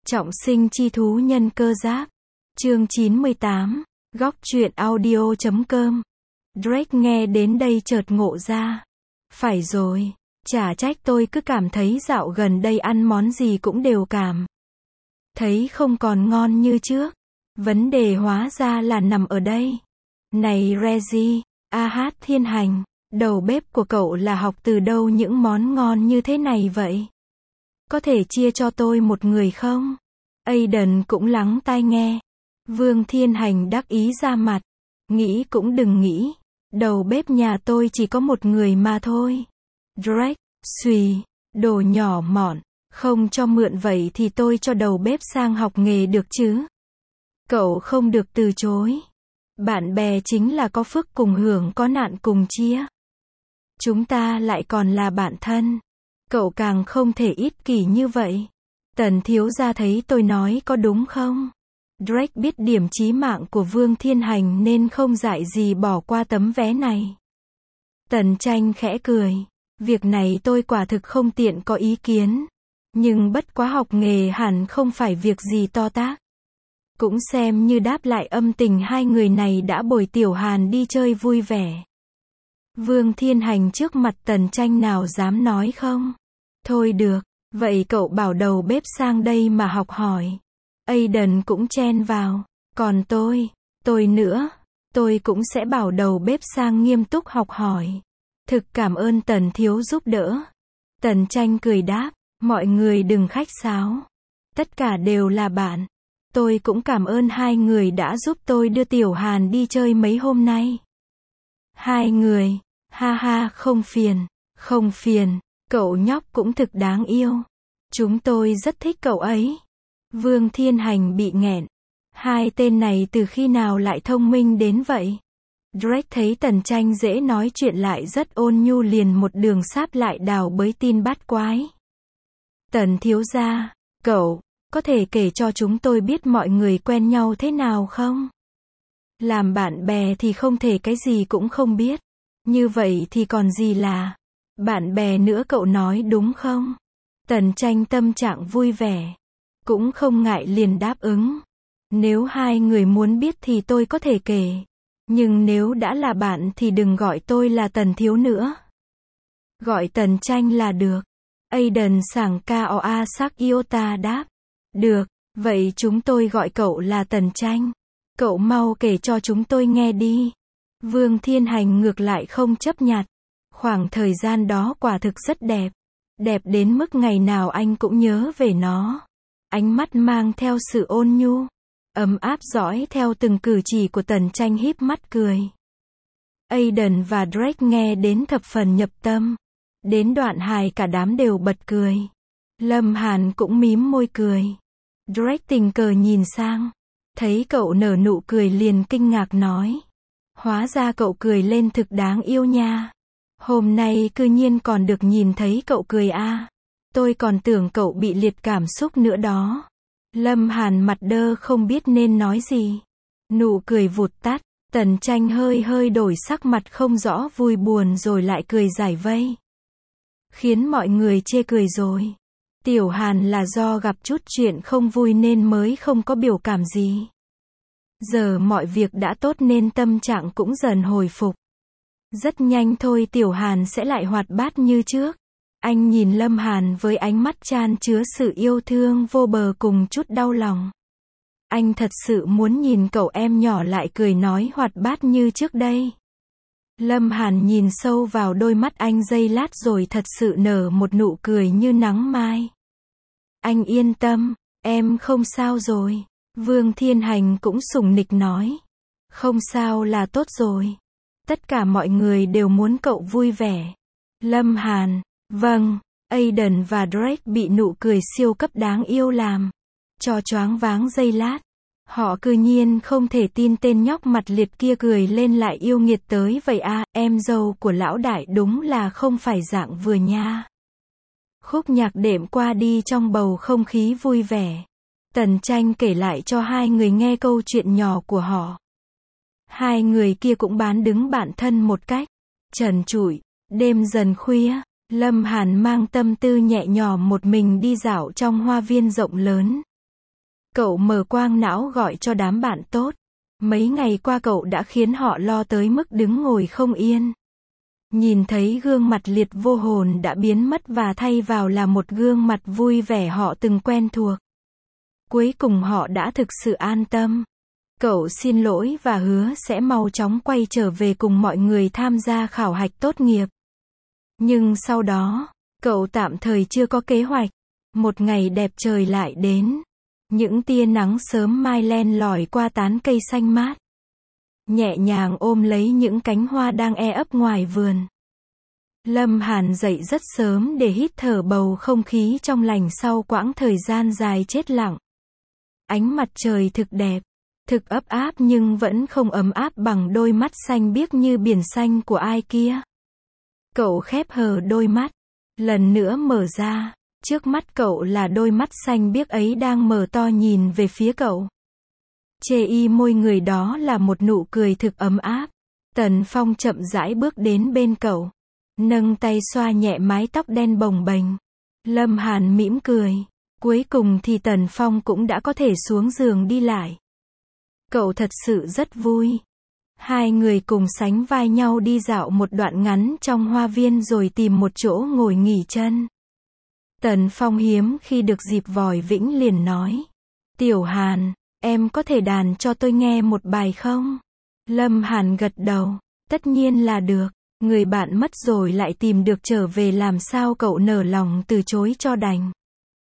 Trọng sinh chi thú nhân cơ giáp. Chương 98. Góc truyện audio.com. Drake nghe đến đây chợt ngộ ra. Phải rồi, chả trách tôi cứ cảm thấy dạo gần đây ăn món gì cũng đều cảm thấy không còn ngon như trước. Vấn đề hóa ra là nằm ở đây. Này Reggie, Thiên Hành, đầu bếp của cậu là học từ đâu những món ngon như thế này vậy? Có thể chia cho tôi một người không? Aiden cũng lắng tai nghe. Vương Thiên Hành đắc ý ra mặt. Nghĩ cũng đừng nghĩ. Đầu bếp nhà tôi chỉ có một người mà thôi. Drake, xùy, đồ nhỏ mọn. Không cho mượn vậy thì tôi cho đầu bếp sang học nghề được chứ? Cậu không được từ chối. Bạn bè chính là có phước cùng hưởng, có nạn cùng chia. Chúng ta lại còn là bạn thân. Cậu càng không thể ích kỷ như vậy. Tần thiếu gia thấy tôi nói có đúng không? Drake biết điểm chí mạng của Vương Thiên Hành nên không dại gì bỏ qua tấm vé này. Tần Tranh khẽ cười. Việc này tôi quả thực không tiện có ý kiến. Nhưng bất quá học nghề hẳn không phải việc gì to tát. Cũng xem như đáp lại âm tình hai người này đã bồi Tiểu Hàn đi chơi vui vẻ. Vương Thiên Hành trước mặt Tần Tranh nào dám nói không? Thôi được, vậy cậu bảo đầu bếp sang đây mà học hỏi. Aiden cũng chen vào. Còn tôi nữa, tôi cũng sẽ bảo đầu bếp sang nghiêm túc học hỏi. Thực cảm ơn Tần thiếu giúp đỡ. Tần Tranh cười đáp, mọi người đừng khách sáo. Tất cả đều là bạn. Tôi cũng cảm ơn hai người đã giúp tôi đưa Tiểu Hàn đi chơi mấy hôm nay. Hai người, ha không phiền, cậu nhóc cũng thực đáng yêu. Chúng tôi rất thích cậu ấy. Vương Thiên Hành bị nghẹn. Hai tên này từ khi nào lại thông minh đến vậy? Drake thấy Tần Tranh dễ nói chuyện lại rất ôn nhu liền một đường sáp lại đào bới tin bát quái. Tần thiếu gia, cậu có thể kể cho chúng tôi biết mọi người quen nhau thế nào không? Làm bạn bè thì không thể cái gì cũng không biết. Như vậy thì còn gì là bạn bè nữa, cậu nói đúng không? Tần Tranh tâm trạng vui vẻ. Cũng không ngại liền đáp ứng. Nếu hai người muốn biết thì tôi có thể kể. Nhưng nếu đã là bạn thì đừng gọi tôi là Tần thiếu nữa. Gọi Tần Tranh là được. Aiden sảng Koa sắc Iota đáp. Được, vậy chúng tôi gọi cậu là Tần Tranh. Cậu mau kể cho chúng tôi nghe đi. Vương Thiên Hành ngược lại không chấp nhặt. Khoảng thời gian đó quả thực rất đẹp. Đẹp đến mức ngày nào anh cũng nhớ về nó. Ánh mắt mang theo sự ôn nhu, ấm áp dõi theo từng cử chỉ của Tần Tranh híp mắt cười. Aiden và Drake nghe đến thập phần nhập tâm. Đến đoạn hài cả đám đều bật cười. Lâm Hàn cũng mím môi cười. Drake tình cờ nhìn sang. Thấy cậu nở nụ cười liền kinh ngạc nói. Hóa ra cậu cười lên thực đáng yêu nha. Hôm nay cư nhiên còn được nhìn thấy cậu cười à. Tôi còn tưởng cậu bị liệt cảm xúc nữa đó. Lâm Hàn mặt đơ không biết nên nói gì. Nụ cười vụt tắt. Tần Tranh hơi đổi sắc mặt không rõ vui buồn rồi lại cười giải vây. Khiến mọi người chê cười rồi. Tiểu Hàn là do gặp chút chuyện không vui nên mới không có biểu cảm gì. Giờ mọi việc đã tốt nên tâm trạng cũng dần hồi phục. Rất nhanh thôi Tiểu Hàn sẽ lại hoạt bát như trước. Anh nhìn Lâm Hàn với ánh mắt chan chứa sự yêu thương vô bờ cùng chút đau lòng. Anh thật sự muốn nhìn cậu em nhỏ lại cười nói hoạt bát như trước đây. Lâm Hàn nhìn sâu vào đôi mắt anh giây lát rồi thật sự nở một nụ cười như nắng mai. Anh yên tâm, em không sao rồi. Vương Thiên Hành cũng sủng nịch nói. Không sao là tốt rồi. Tất cả mọi người đều muốn cậu vui vẻ. Lâm Hàn, vâng. Aiden và Drake bị nụ cười siêu cấp đáng yêu làm cho choáng váng giây lát. Họ cư nhiên không thể tin tên nhóc mặt liệt kia cười lên lại yêu nghiệt tới vậy à. Em dâu của lão đại đúng là không phải dạng vừa nha. Khúc nhạc đệm qua đi trong bầu không khí vui vẻ. Tần Tranh kể lại cho hai người nghe câu chuyện nhỏ của họ. Hai người kia cũng bán đứng bản thân một cách trần trụi. Đêm dần khuya, Lâm Hàn mang tâm tư nhẹ nhõm một mình đi dạo trong hoa viên rộng lớn. Cậu mở quang não gọi cho đám bạn tốt. Mấy ngày qua cậu đã khiến họ lo tới mức đứng ngồi không yên. Nhìn thấy gương mặt liệt vô hồn đã biến mất và thay vào là một gương mặt vui vẻ họ từng quen thuộc. Cuối cùng họ đã thực sự an tâm. Cậu xin lỗi và hứa sẽ mau chóng quay trở về cùng mọi người tham gia khảo hạch tốt nghiệp. Nhưng sau đó, cậu tạm thời chưa có kế hoạch. Một ngày đẹp trời lại đến. Những tia nắng sớm mai len lỏi qua tán cây xanh mát. Nhẹ nhàng ôm lấy những cánh hoa đang ấp ngoài vườn. Lâm Hàn dậy rất sớm để hít thở bầu không khí trong lành sau quãng thời gian dài chết lặng. Ánh mặt trời thực đẹp, thực ấm áp nhưng vẫn không ấm áp bằng đôi mắt xanh biếc như biển xanh của ai kia. Cậu khép hờ đôi mắt, lần nữa mở ra, trước mắt cậu là đôi mắt xanh biếc ấy đang mở to nhìn về phía cậu. Chê môi người đó là một nụ cười thực ấm áp. Tần Phong chậm rãi bước đến bên cậu, nâng tay xoa nhẹ mái tóc đen bồng bềnh. Lâm Hàn mỉm cười. Cuối cùng thì Tần Phong cũng đã có thể xuống giường đi lại. Cậu thật sự rất vui. Hai người cùng sánh vai nhau đi dạo một đoạn ngắn trong hoa viên rồi tìm một chỗ ngồi nghỉ chân. Tần Phong hiếm khi được dịp vòi vĩnh liền nói. Tiểu Hàn, em có thể đàn cho tôi nghe một bài không? Lâm Hàn gật đầu. Tất nhiên là được. Người bạn mất rồi lại tìm được trở về làm sao cậu nở lòng từ chối cho đành.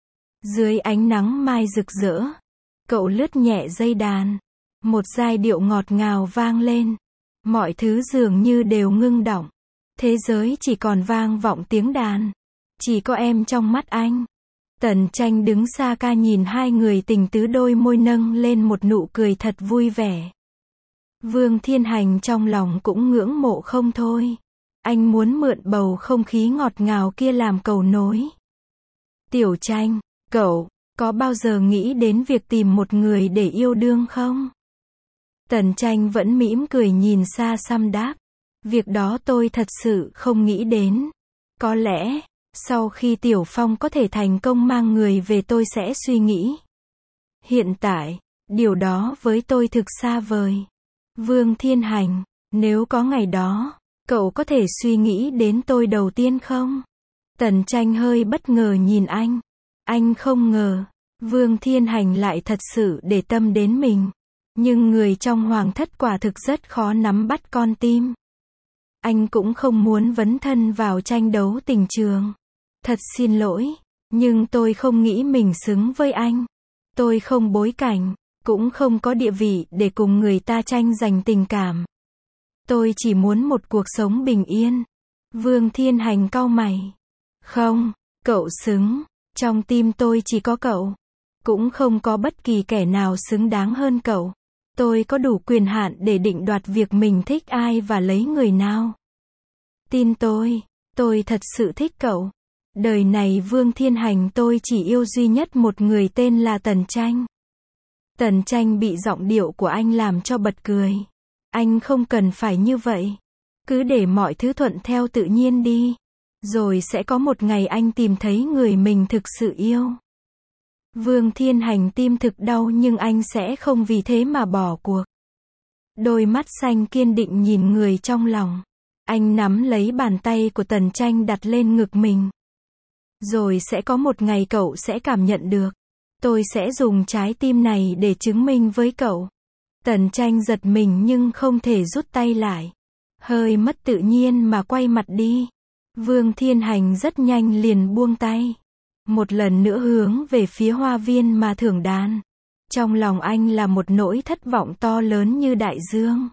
Dưới ánh nắng mai rực rỡ, cậu lướt nhẹ dây đàn. Một giai điệu ngọt ngào vang lên. Mọi thứ dường như đều ngưng đọng. Thế giới chỉ còn vang vọng tiếng đàn. Chỉ có em trong mắt anh. Tần Tranh đứng xa ca nhìn hai người tình tứ, đôi môi nâng lên một nụ cười thật vui vẻ. Vương Thiên Hành trong lòng cũng ngưỡng mộ không thôi. Anh muốn mượn bầu không khí ngọt ngào kia làm cầu nối. Tiểu Tranh, cậu có bao giờ nghĩ đến việc tìm một người để yêu đương không? Tần Tranh vẫn mỉm cười nhìn xa xăm đáp. Việc đó tôi thật sự không nghĩ đến. Có lẽ, sau khi Tiểu Phong có thể thành công mang người về tôi sẽ suy nghĩ. Hiện tại, điều đó với tôi thực xa vời. Vương Thiên Hành, nếu có ngày đó, cậu có thể suy nghĩ đến tôi đầu tiên không? Tần Tranh hơi bất ngờ nhìn anh. Anh không ngờ, Vương Thiên Hành lại thật sự để tâm đến mình. Nhưng người trong hoàng thất quả thực rất khó nắm bắt con tim. Anh cũng không muốn vấn thân vào tranh đấu tình trường. Thật xin lỗi, nhưng tôi không nghĩ mình xứng với anh. Tôi không bối cảnh, cũng không có địa vị để cùng người ta tranh giành tình cảm. Tôi chỉ muốn một cuộc sống bình yên. Vương Thiên Hành cau mày. Không, cậu xứng. Trong tim tôi chỉ có cậu. Cũng không có bất kỳ kẻ nào xứng đáng hơn cậu. Tôi có đủ quyền hạn để định đoạt việc mình thích ai và lấy người nào. Tin tôi thật sự thích cậu. Đời này Vương Thiên Hành tôi chỉ yêu duy nhất một người tên là Tần Tranh. Tần Tranh bị giọng điệu của anh làm cho bật cười. Anh không cần phải như vậy. Cứ để mọi thứ thuận theo tự nhiên đi. Rồi sẽ có một ngày anh tìm thấy người mình thực sự yêu. Vương Thiên Hành tim thực đau nhưng anh sẽ không vì thế mà bỏ cuộc. Đôi mắt xanh kiên định nhìn người trong lòng. Anh nắm lấy bàn tay của Tần Tranh đặt lên ngực mình. Rồi sẽ có một ngày cậu sẽ cảm nhận được. Tôi sẽ dùng trái tim này để chứng minh với cậu. Tần Tranh giật mình nhưng không thể rút tay lại. Hơi mất tự nhiên mà quay mặt đi. Vương Thiên Hành rất nhanh liền buông tay. Một lần nữa hướng về phía hoa viên mà thưởng đàn. Trong lòng anh là một nỗi thất vọng to lớn như đại dương.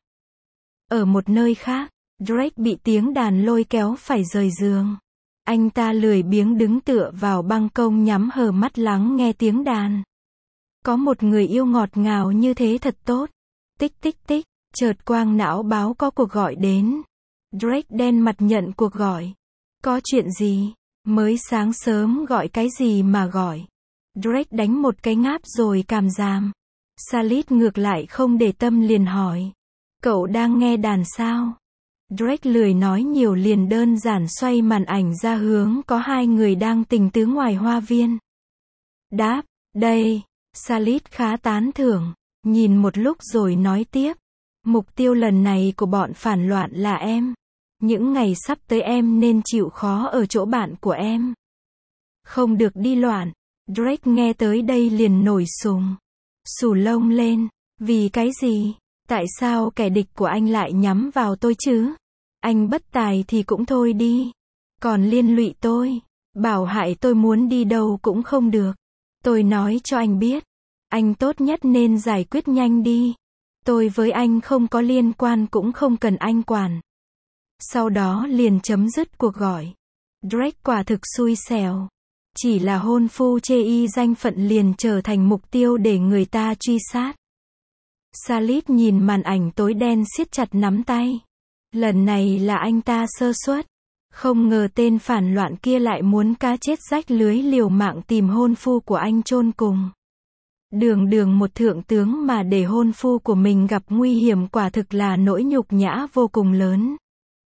Ở một nơi khác, Drake bị tiếng đàn lôi kéo phải rời giường. Anh ta lười biếng đứng tựa vào ban công nhắm hờ mắt lắng nghe tiếng đàn. Có một người yêu ngọt ngào như thế thật tốt. Tích tích tích, chợt quang não báo có cuộc gọi đến. Drake đen mặt nhận cuộc gọi. Có chuyện gì? Mới sáng sớm gọi cái gì mà gọi? Drake đánh một cái ngáp rồi càm ràm. Salit ngược lại không để tâm liền hỏi. Cậu đang nghe đàn sao? Drake lười nói nhiều liền đơn giản xoay màn ảnh ra hướng có hai người đang tình tứ ngoài hoa viên. Đáp, đây. Salit khá tán thưởng, nhìn một lúc rồi nói tiếp. Mục tiêu lần này của bọn phản loạn là em. Những ngày sắp tới em nên chịu khó ở chỗ bạn của em. Không được đi loạn. Drake nghe tới đây liền nổi sùng. Xù lông lên. Vì cái gì? Tại sao kẻ địch của anh lại nhắm vào tôi chứ? Anh bất tài thì cũng thôi đi. Còn liên lụy tôi. Bảo hại tôi muốn đi đâu cũng không được. Tôi nói cho anh biết. Anh tốt nhất nên giải quyết nhanh đi. Tôi với anh không có liên quan cũng không cần anh quản. Sau đó liền chấm dứt cuộc gọi. Drake quả thực xui xẻo. Chỉ là hôn phu chê y danh phận liền trở thành mục tiêu để người ta truy sát. Salit nhìn màn ảnh tối đen siết chặt nắm tay. Lần này là anh ta sơ suất. Không ngờ tên phản loạn kia lại muốn cá chết rách lưới liều mạng tìm hôn phu của anh chôn cùng. Đường đường một thượng tướng mà để hôn phu của mình gặp nguy hiểm quả thực là nỗi nhục nhã vô cùng lớn.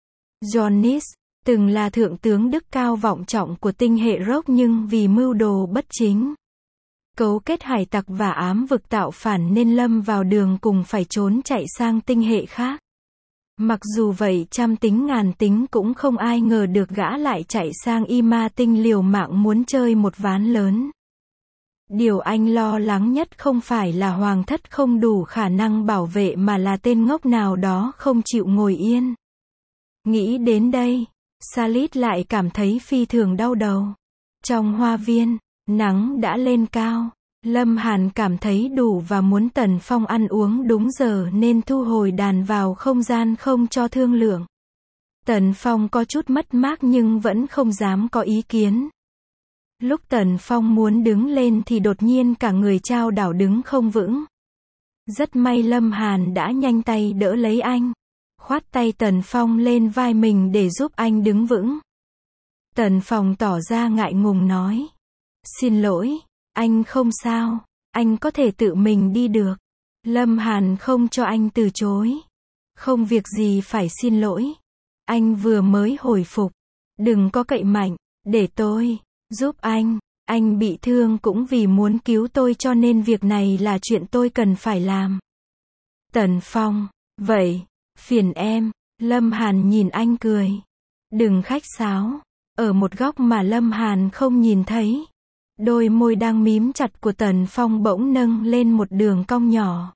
Jonas, từng là thượng tướng đức cao vọng trọng của tinh hệ Rock nhưng vì mưu đồ bất chính, cấu kết hải tặc và ám vực tạo phản nên lâm vào đường cùng phải trốn chạy sang tinh hệ khác. Mặc dù vậy trăm tính ngàn tính cũng không ai ngờ được gã lại chạy sang Ima tinh liều mạng muốn chơi một ván lớn. Điều anh lo lắng nhất không phải là hoàng thất không đủ khả năng bảo vệ mà là tên ngốc nào đó không chịu ngồi yên. Nghĩ đến đây, Salit lại cảm thấy phi thường đau đầu. Trong hoa viên, nắng đã lên cao. Lâm Hàn cảm thấy đủ và muốn Tần Phong ăn uống đúng giờ nên thu hồi đàn vào không gian không cho thương lượng. Tần Phong có chút mất mát nhưng vẫn không dám có ý kiến. Lúc Tần Phong muốn đứng lên thì đột nhiên cả người chao đảo đứng không vững. Rất may Lâm Hàn đã nhanh tay đỡ lấy anh. Khoát tay Tần Phong lên vai mình để giúp anh đứng vững. Tần Phong tỏ ra ngại ngùng nói. Xin lỗi, anh không sao, anh có thể tự mình đi được. Lâm Hàn không cho anh từ chối. Không việc gì phải xin lỗi. Anh vừa mới hồi phục. Đừng có cậy mạnh, để tôi giúp anh bị thương cũng vì muốn cứu tôi cho nên việc này là chuyện tôi cần phải làm. Tần Phong, vậy, phiền em. Lâm Hàn nhìn anh cười. Đừng khách sáo. Ở một góc mà Lâm Hàn không nhìn thấy, đôi môi đang mím chặt của Tần Phong bỗng nâng lên một đường cong nhỏ.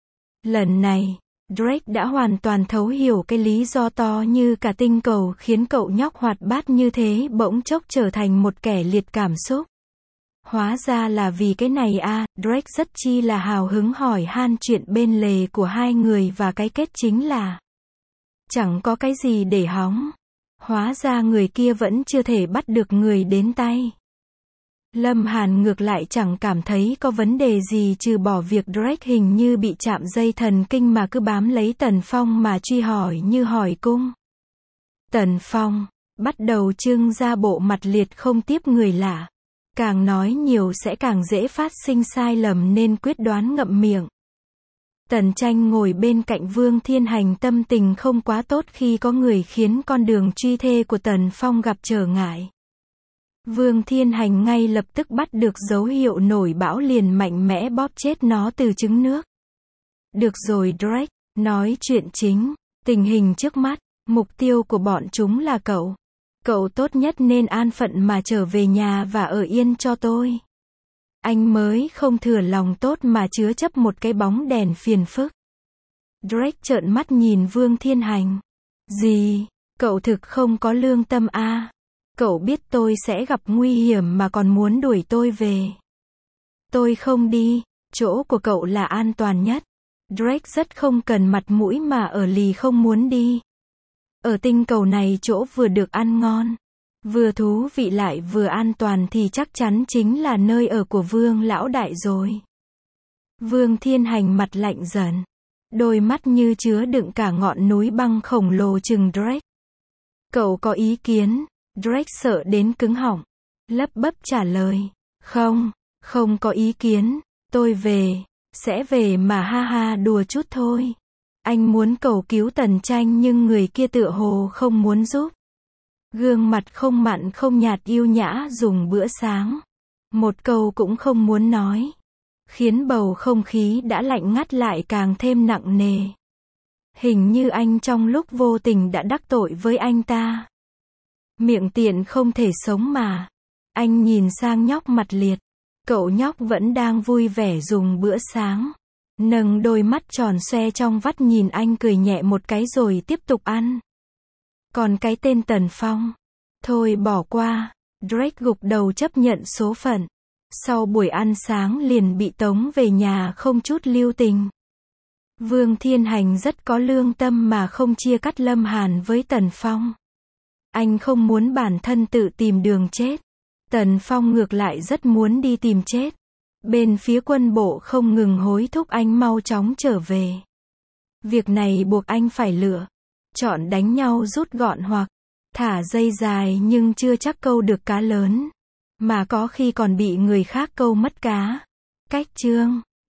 Lần này, Drake đã hoàn toàn thấu hiểu cái lý do to như cả tinh cầu khiến cậu nhóc hoạt bát như thế bỗng chốc trở thành một kẻ liệt cảm xúc. Hóa ra là vì cái này à, Drake rất chi là hào hứng hỏi han chuyện bên lề của hai người và cái kết chính là chẳng có cái gì để hóng. Hóa ra người kia vẫn chưa thể bắt được người đến tay. Lâm Hàn ngược lại chẳng cảm thấy có vấn đề gì trừ bỏ việc Drake hình như bị chạm dây thần kinh mà cứ bám lấy Tần Phong mà truy hỏi như hỏi cung. Tần Phong bắt đầu trưng ra bộ mặt liệt không tiếp người lạ. Càng nói nhiều sẽ càng dễ phát sinh sai lầm nên quyết đoán ngậm miệng. Tần Tranh ngồi bên cạnh Vương Thiên Hành tâm tình không quá tốt khi có người khiến con đường truy thê của Tần Phong gặp trở ngại. Vương Thiên Hành ngay lập tức bắt được dấu hiệu nổi bão liền mạnh mẽ bóp chết nó từ trứng nước. Được rồi Drake, nói chuyện chính, tình hình trước mắt, mục tiêu của bọn chúng là cậu. Cậu tốt nhất nên an phận mà trở về nhà và ở yên cho tôi. Anh mới không thừa lòng tốt mà chứa chấp một cái bóng đèn phiền phức. Drake trợn mắt nhìn Vương Thiên Hành. Gì? Cậu thực không có lương tâm à? Cậu biết tôi sẽ gặp nguy hiểm mà còn muốn đuổi tôi về. Tôi không đi, chỗ của cậu là an toàn nhất. Drake rất không cần mặt mũi mà ở lì không muốn đi. Ở tinh cầu này chỗ vừa được ăn ngon, vừa thú vị lại vừa an toàn thì chắc chắn chính là nơi ở của Vương lão đại rồi. Vương Thiên Hành mặt lạnh dần, đôi mắt như chứa đựng cả ngọn núi băng khổng lồ chừng Drake. Cậu có ý kiến? Drake sợ đến cứng họng, lắp bắp trả lời. Không có ý kiến, tôi sẽ về mà ha ha đùa chút thôi. Anh muốn cầu cứu Tần Tranh nhưng người kia tựa hồ không muốn giúp. Gương mặt không mặn không nhạt yêu nhã dùng bữa sáng. Một câu cũng không muốn nói. khiến bầu không khí đã lạnh ngắt lại càng thêm nặng nề. Hình như anh trong lúc vô tình đã đắc tội với anh ta. Miệng tiện không thể sống mà. Anh nhìn sang nhóc mặt liệt. Cậu nhóc vẫn đang vui vẻ dùng bữa sáng. Nâng đôi mắt tròn xoe trong vắt nhìn anh cười nhẹ một cái rồi tiếp tục ăn. Còn cái tên Tần Phong. Thôi bỏ qua. Drake gục đầu chấp nhận số phận. Sau buổi ăn sáng liền bị tống về nhà không chút lưu tình. Vương Thiên Hành rất có lương tâm mà không chia cắt Lâm Hàn với Tần Phong. Anh không muốn bản thân tự tìm đường chết. Tần Phong ngược lại rất muốn đi tìm chết. Bên phía quân bộ không ngừng hối thúc anh mau chóng trở về. Việc này buộc anh phải lựa. Chọn đánh nhau rút gọn hoặc thả dây dài nhưng chưa chắc câu được cá lớn. Mà có khi còn bị người khác câu mất cá. Cách chương